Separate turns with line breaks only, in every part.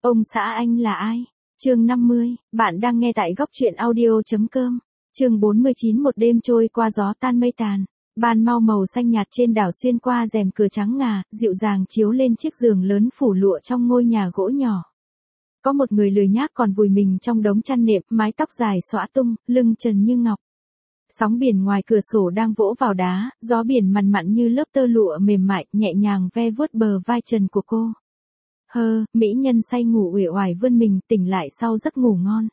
Ông xã anh là ai? Chương 50, bạn đang nghe tại góc truyện audio.com. Chương 49. Một đêm trôi qua gió tan mây tàn. Ban mau màu xanh nhạt trên đảo xuyên qua rèm cửa trắng ngà, dịu dàng chiếu lên chiếc giường lớn phủ lụa trong ngôi nhà gỗ nhỏ. Có một người lười nhác còn vùi mình trong đống chăn nệm, mái tóc dài xõa tung, lưng trần như ngọc. Sóng biển ngoài cửa sổ đang vỗ vào đá, gió biển mằn mặn như lớp tơ lụa mềm mại, nhẹ nhàng ve vuốt bờ vai trần của cô. Mỹ nhân say ngủ uể oải vươn mình, tỉnh lại sau giấc ngủ ngon.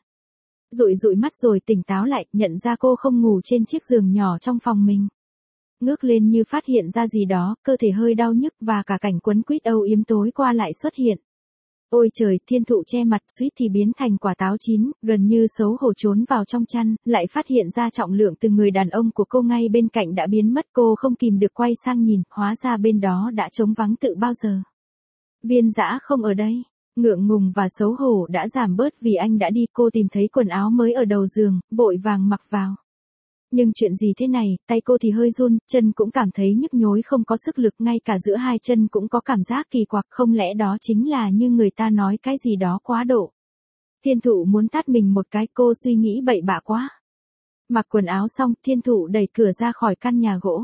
Dụi mắt rồi tỉnh táo lại, nhận ra cô không ngủ trên chiếc giường nhỏ trong phòng mình. Ngước lên như phát hiện ra gì đó, cơ thể hơi đau nhức và cả cảnh quấn quýt âu yếm tối qua lại xuất hiện. Ôi trời, thiên thụ che mặt suýt thì biến thành quả táo chín, gần như xấu hổ trốn vào trong chăn, lại phát hiện ra trọng lượng từ người đàn ông của cô ngay bên cạnh đã biến mất. Cô không kìm được quay sang nhìn, hóa ra bên đó đã trống vắng từ bao giờ. Viên Dã không ở đây. Ngượng ngùng và xấu hổ đã giảm bớt vì anh đã đi. Cô tìm thấy quần áo mới ở đầu giường, vội vàng mặc vào. Nhưng chuyện gì thế này, tay cô thì hơi run, chân cũng cảm thấy nhức nhối không có sức lực, ngay cả giữa hai chân cũng có cảm giác kỳ quặc, không lẽ đó chính là như người ta nói cái gì đó quá độ. Thiên thụ muốn tát mình một cái, cô suy nghĩ bậy bạ quá. Mặc quần áo xong, thiên thụ đẩy cửa ra khỏi căn nhà gỗ.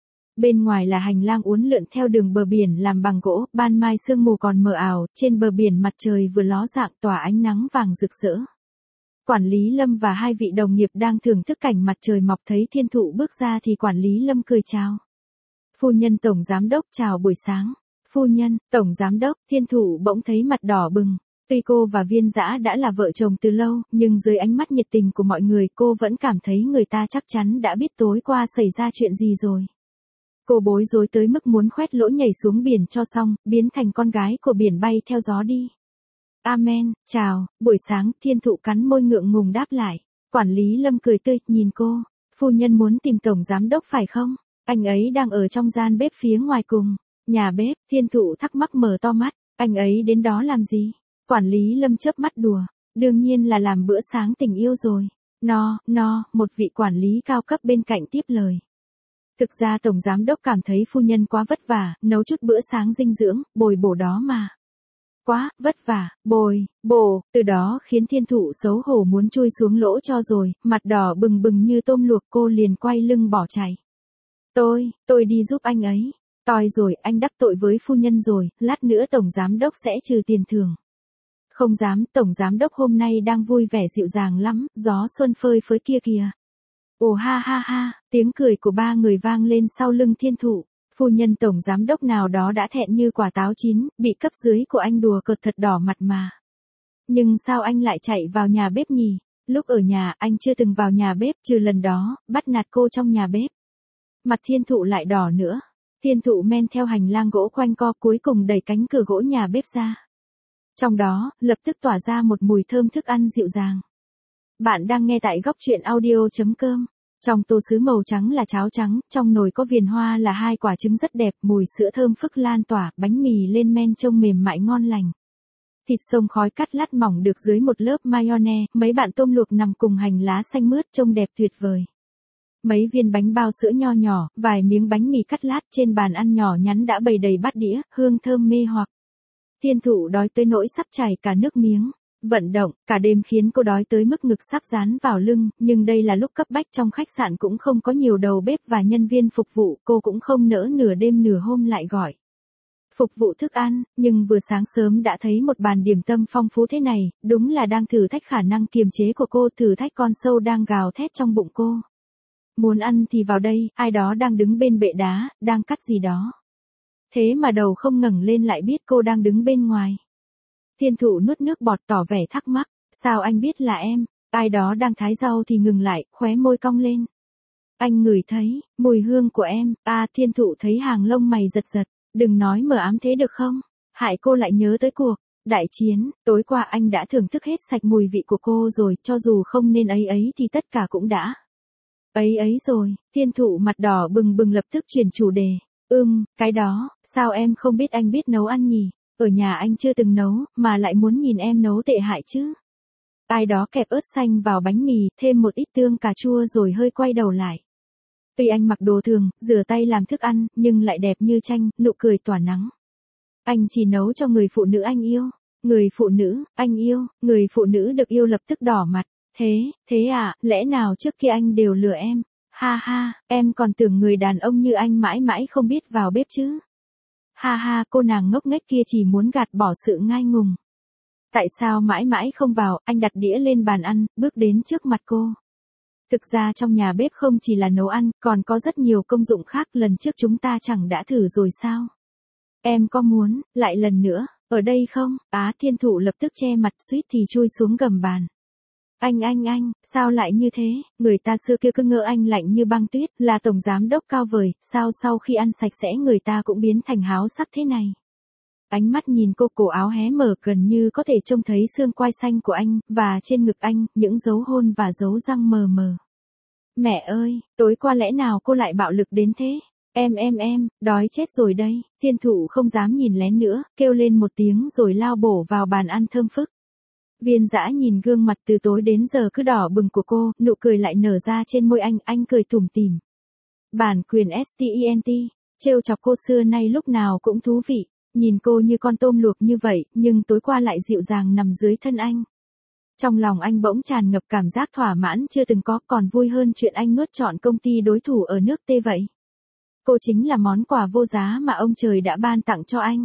Bên ngoài là hành lang uốn lượn theo đường bờ biển làm bằng gỗ, ban mai sương mù còn mờ ảo, trên bờ biển mặt trời vừa ló dạng tỏa ánh nắng vàng rực rỡ. Quản lý Lâm và hai vị đồng nghiệp đang thưởng thức cảnh mặt trời mọc, thấy thiên thụ bước ra thì quản lý Lâm cười chào. Phu nhân tổng giám đốc, chào buổi sáng. Phu nhân, tổng giám đốc, thiên thụ bỗng thấy mặt đỏ bừng. Tuy cô và Viên Dã đã là vợ chồng từ lâu, nhưng dưới ánh mắt nhiệt tình của mọi người cô vẫn cảm thấy người ta chắc chắn đã biết tối qua xảy ra chuyện gì rồi. Cô bối rối tới mức muốn khoét lỗ nhảy xuống biển cho xong, biến thành con gái của biển bay theo gió đi. Amen, chào, buổi sáng, thiên thụ cắn môi ngượng ngùng đáp lại. Quản lý Lâm cười tươi, nhìn cô. Phu nhân muốn tìm tổng giám đốc phải không? Anh ấy đang ở trong gian bếp phía ngoài cùng. Nhà bếp, thiên thụ thắc mắc mở to mắt. Anh ấy đến đó làm gì? Quản lý Lâm chớp mắt đùa. Đương nhiên là làm bữa sáng tình yêu rồi. No, một vị quản lý cao cấp bên cạnh tiếp lời. Thực ra tổng giám đốc cảm thấy phu nhân quá vất vả, nấu chút bữa sáng dinh dưỡng, bồi bổ đó mà. Quá, vất vả, bổ, từ đó khiến thiên thụ xấu hổ muốn chui xuống lỗ cho rồi, mặt đỏ bừng bừng như tôm luộc, cô liền quay lưng bỏ chạy. Tôi đi giúp anh ấy. Toi rồi, anh đắc tội với phu nhân rồi, lát nữa tổng giám đốc sẽ trừ tiền thưởng. Không dám, tổng giám đốc hôm nay đang vui vẻ dịu dàng lắm, gió xuân phơi phới kia kìa. Ồ ha, tiếng cười của ba người vang lên sau lưng thiên thụ. Phu nhân tổng giám đốc nào đó đã thẹn như quả táo chín, bị cấp dưới của anh đùa cợt thật đỏ mặt mà. Nhưng sao anh lại chạy vào nhà bếp nhỉ? Lúc ở nhà anh chưa từng vào nhà bếp, trừ lần đó, bắt nạt cô trong nhà bếp. Mặt thiên thụ lại đỏ nữa. Thiên thụ men theo hành lang gỗ quanh co, cuối cùng đẩy cánh cửa gỗ nhà bếp ra. Trong đó, lập tức tỏa ra một mùi thơm thức ăn dịu dàng. Bạn đang nghe tại góc truyện audio.com. Trong tô sứ màu trắng là cháo trắng, trong nồi có viền hoa là hai quả trứng rất đẹp, mùi sữa thơm phức lan tỏa, bánh mì lên men trông mềm mại ngon lành. Thịt xông khói cắt lát mỏng được dưới một lớp mayonnaise, mấy bạn tôm luộc nằm cùng hành lá xanh mướt trông đẹp tuyệt vời. Mấy viên bánh bao sữa nho nhỏ, vài miếng bánh mì cắt lát trên bàn ăn nhỏ nhắn đã bày đầy bát đĩa, hương thơm mê hoặc. Thiên thụ đói tới nỗi sắp chảy cả nước miếng. Vận động, cả đêm khiến cô đói tới mức ngực sắp dán vào lưng, nhưng đây là lúc cấp bách, trong khách sạn cũng không có nhiều đầu bếp và nhân viên phục vụ, cô cũng không nỡ nửa đêm nửa hôm lại gọi phục vụ thức ăn, nhưng vừa sáng sớm đã thấy một bàn điểm tâm phong phú thế này, đúng là đang thử thách khả năng kiềm chế của cô, thử thách con sâu đang gào thét trong bụng cô. Muốn ăn thì vào đây, ai đó đang đứng bên bệ đá, đang cắt gì đó. Thế mà đầu không ngẩng lên lại biết cô đang đứng bên ngoài. Thiên thụ nuốt nước bọt tỏ vẻ thắc mắc, sao anh biết là em? Ai đó đang thái rau thì ngừng lại, khóe môi cong lên. Anh ngửi thấy, mùi hương của em, thiên thụ thấy hàng lông mày giật giật, đừng nói mờ ám thế được không? Hại cô lại nhớ tới cuộc đại chiến, tối qua anh đã thưởng thức hết sạch mùi vị của cô rồi, cho dù không nên ấy thì tất cả cũng đã. Ấy rồi, thiên thụ mặt đỏ bừng bừng lập tức chuyển chủ đề. Cái đó, sao em không biết anh biết nấu ăn nhỉ? Ở nhà anh chưa từng nấu, mà lại muốn nhìn em nấu tệ hại chứ. Ai đó kẹp ớt xanh vào bánh mì, thêm một ít tương cà chua rồi hơi quay đầu lại. Tuy anh mặc đồ thường, rửa tay làm thức ăn, nhưng lại đẹp như tranh, nụ cười tỏa nắng. Anh chỉ nấu cho người phụ nữ anh yêu. Người phụ nữ, anh yêu, người phụ nữ được yêu lập tức đỏ mặt. Thế à, lẽ nào trước kia anh đều lừa em? Ha ha, em còn tưởng người đàn ông như anh mãi mãi không biết vào bếp chứ. Ha ha, cô nàng ngốc nghếch kia chỉ muốn gạt bỏ sự ngai ngùng. Tại sao mãi mãi không vào? Anh đặt đĩa lên bàn ăn, bước đến trước mặt cô. Thực ra trong nhà bếp không chỉ là nấu ăn, còn có rất nhiều công dụng khác, lần trước chúng ta chẳng đã thử rồi sao? Em có muốn, lại lần nữa, ở đây không? Thiên thụ lập tức che mặt suýt thì chui xuống gầm bàn. Anh, sao lại như thế? Người ta xưa kia cứ ngỡ anh lạnh như băng tuyết, là tổng giám đốc cao vời, sao sau khi ăn sạch sẽ người ta cũng biến thành háo sắc thế này? Ánh mắt nhìn cô, cổ áo hé mở gần như có thể trông thấy xương quai xanh của anh, và trên ngực anh, những dấu hôn và dấu răng mờ mờ. Mẹ ơi, tối qua lẽ nào cô lại bạo lực đến thế? Em, đói chết rồi đây. Thiên thụ không dám nhìn lén nữa, kêu lên một tiếng rồi lao bổ vào bàn ăn thơm phức. Viên dã nhìn gương mặt từ tối đến giờ cứ đỏ bừng của cô, nụ cười lại nở ra trên môi anh cười tủm tỉm. Bản quyền STENT, trêu chọc cô xưa nay lúc nào cũng thú vị, nhìn cô như con tôm luộc như vậy, nhưng tối qua lại dịu dàng nằm dưới thân anh. Trong lòng anh bỗng tràn ngập cảm giác thỏa mãn chưa từng có, còn vui hơn chuyện anh nuốt trọn công ty đối thủ ở nước T vậy. Cô chính là món quà vô giá mà ông trời đã ban tặng cho anh.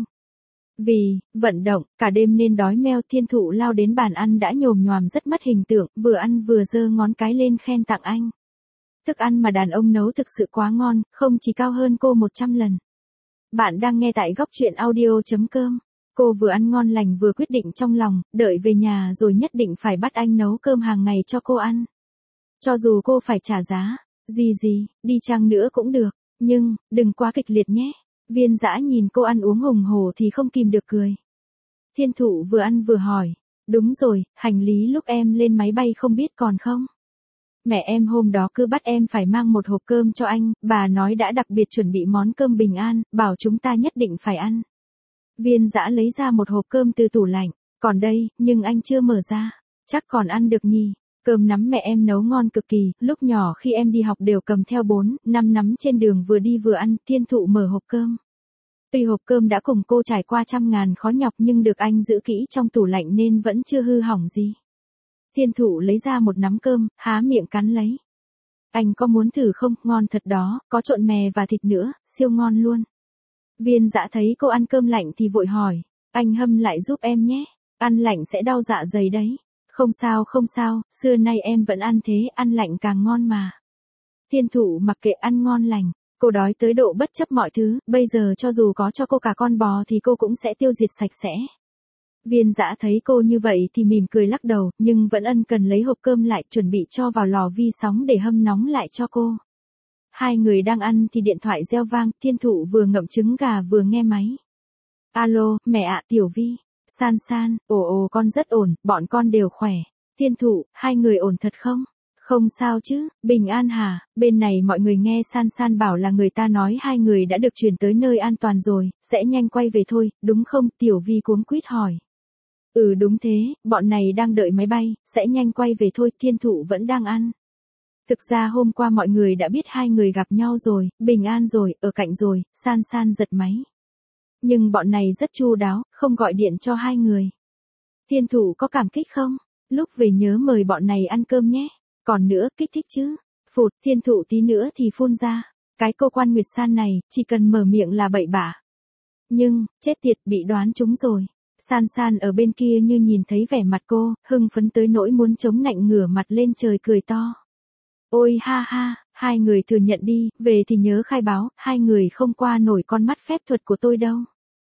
Vì vận động, cả đêm nên đói meo, thiên thụ lao đến bàn ăn đã nhồm nhoàm rất mất hình tượng, vừa ăn vừa giơ ngón cái lên khen tặng anh. Thức ăn mà đàn ông nấu thực sự quá ngon, không chỉ cao hơn cô 100 lần. Bạn đang nghe tại góc truyện audio.com. Cô vừa ăn ngon lành vừa quyết định trong lòng, đợi về nhà rồi nhất định phải bắt anh nấu cơm hàng ngày cho cô ăn. Cho dù cô phải trả giá, gì, đi chăng nữa cũng được, nhưng, đừng quá kịch liệt nhé. Viên dã nhìn cô ăn uống hùng hổ thì không kìm được cười. Thiên thụ vừa ăn vừa hỏi, đúng rồi, hành lý lúc em lên máy bay không biết còn không? Mẹ em hôm đó cứ bắt em phải mang một hộp cơm cho anh, bà nói đã đặc biệt chuẩn bị món cơm bình an, bảo chúng ta nhất định phải ăn. Viên dã lấy ra một hộp cơm từ tủ lạnh, còn đây, nhưng anh chưa mở ra, chắc còn ăn được nhỉ. Cơm nắm mẹ em nấu ngon cực kỳ, lúc nhỏ khi em đi học đều cầm theo 4-5 nắm trên đường vừa đi vừa ăn. Thiên thụ mở hộp cơm. Tuy hộp cơm đã cùng cô trải qua trăm ngàn khó nhọc nhưng được anh giữ kỹ trong tủ lạnh nên vẫn chưa hư hỏng gì. Thiên thụ lấy ra một nắm cơm, há miệng cắn lấy. Anh có muốn thử không? Ngon thật đó, có trộn mè và thịt nữa, siêu ngon luôn. Viên dã thấy cô ăn cơm lạnh thì vội hỏi, anh hâm lại giúp em nhé, ăn lạnh sẽ đau dạ dày đấy. Không sao, xưa nay em vẫn ăn thế, ăn lạnh càng ngon mà. Thiên thụ mặc kệ ăn ngon lành, cô đói tới độ bất chấp mọi thứ, bây giờ cho dù có cho cô cả con bò thì cô cũng sẽ tiêu diệt sạch sẽ. Viên dã thấy cô như vậy thì mỉm cười lắc đầu, nhưng vẫn ân cần lấy hộp cơm lại chuẩn bị cho vào lò vi sóng để hâm nóng lại cho cô. Hai người đang ăn thì điện thoại reo vang, thiên thụ vừa ngậm trứng gà vừa nghe máy. Alo, mẹ ạ, Tiểu Vi. San, ồ con rất ổn, bọn con đều khỏe. Thiên thụ, hai người ổn thật không? Không sao chứ, bình an hả? Bên này mọi người nghe San bảo là người ta nói hai người đã được chuyển tới nơi an toàn rồi, sẽ nhanh quay về thôi, đúng không? Tiểu Vi cuống quýt hỏi. Đúng thế, bọn này đang đợi máy bay, sẽ nhanh quay về thôi, thiên thụ vẫn đang ăn. Thực ra hôm qua mọi người đã biết hai người gặp nhau rồi, bình an rồi, ở cạnh rồi. San giật máy. Nhưng bọn này rất chu đáo, không gọi điện cho hai người. Thiên thụ có cảm kích không? Lúc về nhớ mời bọn này ăn cơm nhé. Còn nữa, kích thích chứ. Phụt, thiên thụ tí nữa thì phun ra. Cái cô Quan Nguyệt San này, chỉ cần mở miệng là bậy bạ. Nhưng, chết tiệt, bị đoán trúng rồi. San ở bên kia như nhìn thấy vẻ mặt cô, hưng phấn tới nỗi muốn chống nạnh ngửa mặt lên trời cười to. Ôi ha, hai người thừa nhận đi, về thì nhớ khai báo, hai người không qua nổi con mắt phép thuật của tôi đâu.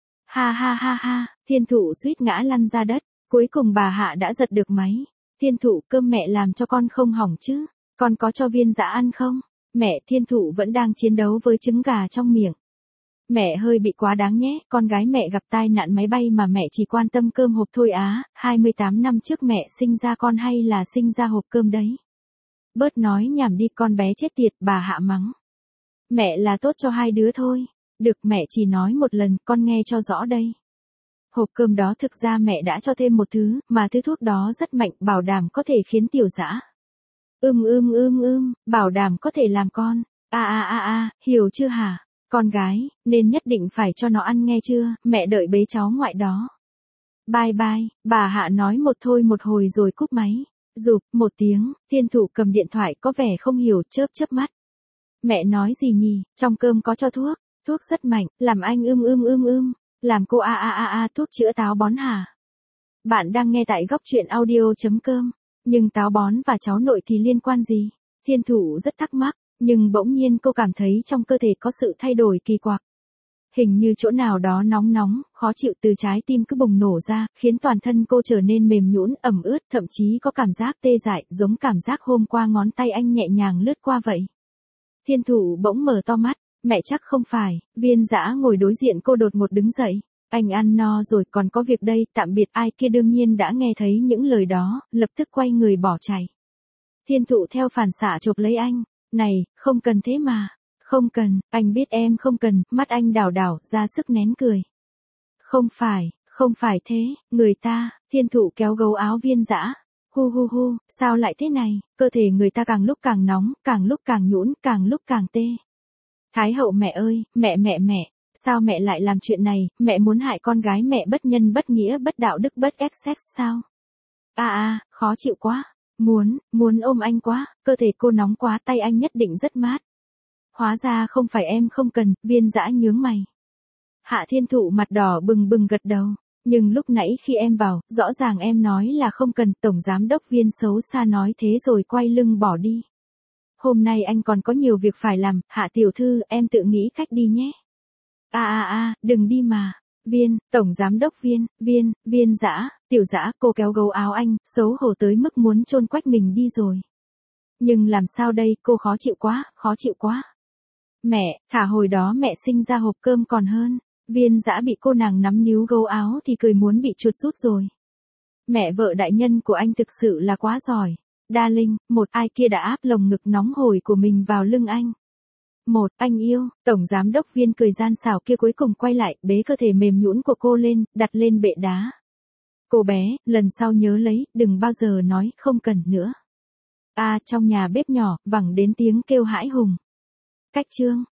Ha, thiên thụ suýt ngã lăn ra đất, cuối cùng bà Hạ đã giật được máy. Thiên thụ, cơm mẹ làm cho con không hỏng chứ, con có cho Viên dã ăn không? Mẹ, thiên thụ vẫn đang chiến đấu với trứng gà trong miệng. Mẹ hơi bị quá đáng nhé, con gái mẹ gặp tai nạn máy bay mà mẹ chỉ quan tâm cơm hộp thôi á, 28 năm trước mẹ sinh ra con hay là sinh ra hộp cơm đấy. Bớt nói nhảm đi con bé chết tiệt, bà Hạ mắng. Mẹ là tốt cho hai đứa thôi. Được, mẹ chỉ nói một lần, con nghe cho rõ đây. Hộp cơm đó thực ra mẹ đã cho thêm một thứ, mà thứ thuốc đó rất mạnh, bảo đảm có thể khiến Tiểu dã. Bảo đảm có thể làm con. Hiểu chưa hả? Con gái, nên nhất định phải cho nó ăn nghe chưa, mẹ đợi bế cháu ngoại đó. Bye bye, bà Hạ nói một thôi một hồi rồi cúp máy. Rụp một tiếng, Thiên Thụ cầm điện thoại có vẻ không hiểu, chớp chớp mắt. Mẹ nói gì nhỉ, trong cơm có cho thuốc, thuốc rất mạnh, làm anh làm cô thuốc chữa táo bón hả? Bạn đang nghe tại góc truyện audio.com, nhưng táo bón và cháu nội thì liên quan gì? Thiên Thụ rất thắc mắc, nhưng bỗng nhiên cô cảm thấy trong cơ thể có sự thay đổi kỳ quặc. Hình như chỗ nào đó nóng nóng, khó chịu từ trái tim cứ bùng nổ ra, khiến toàn thân cô trở nên mềm nhũn, ẩm ướt, thậm chí có cảm giác tê dại, giống cảm giác hôm qua ngón tay anh nhẹ nhàng lướt qua vậy. Thiên Thụ bỗng mở to mắt, mẹ chắc không phải. Viên Dã ngồi đối diện cô đột ngột đứng dậy. Anh ăn no rồi, còn có việc đây, tạm biệt. Ai kia đương nhiên đã nghe thấy những lời đó, lập tức quay người bỏ chạy. Thiên Thụ theo phản xạ chộp lấy anh. Này, không cần thế mà. Không cần, anh biết em không cần. Mắt anh đảo đảo, ra sức nén cười. Không phải thế, người ta. Thiên Thụ kéo gấu áo Viên Dã. Hu, sao lại thế này? Cơ thể người ta càng lúc càng nóng, càng lúc càng nhũn, càng lúc càng tê. Thái hậu mẹ ơi, mẹ, sao mẹ lại làm chuyện này? Mẹ muốn hại con gái mẹ, bất nhân bất nghĩa bất đạo đức bất excess sao? Khó chịu quá. Muốn ôm anh quá, cơ thể cô nóng quá, tay anh nhất định rất mát. Hóa ra không phải em không cần. Viên Dã nhướng mày. Hạ Thiên Thụ mặt đỏ bừng gật đầu. Nhưng lúc nãy khi em vào, rõ ràng em nói là không cần. Tổng giám đốc Viên xấu xa nói thế rồi quay lưng bỏ đi. Hôm nay anh còn có nhiều việc phải làm. Hạ tiểu thư, em tự nghĩ cách đi nhé. Đừng đi mà. Tổng giám đốc Viên Dã, Tiểu Dã. Cô kéo gấu áo anh, xấu hổ tới mức muốn chôn quách mình đi rồi. Nhưng làm sao đây, cô khó chịu quá. Mẹ, thả hồi đó mẹ sinh ra hộp cơm còn hơn. Viên Dã bị cô nàng nắm níu gấu áo thì cười muốn bị chuột rút rồi. Mẹ vợ đại nhân của anh thực sự là quá giỏi. Darling, ai kia đã áp lồng ngực nóng hổi của mình vào lưng anh. Anh yêu. Tổng giám đốc Viên cười gian xảo kia cuối cùng quay lại, bế cơ thể mềm nhũn của cô lên, đặt lên bệ đá. Cô bé, lần sau nhớ lấy, đừng bao giờ nói không cần nữa. Trong nhà bếp nhỏ, vẳng đến tiếng kêu hãi hùng. Cách chương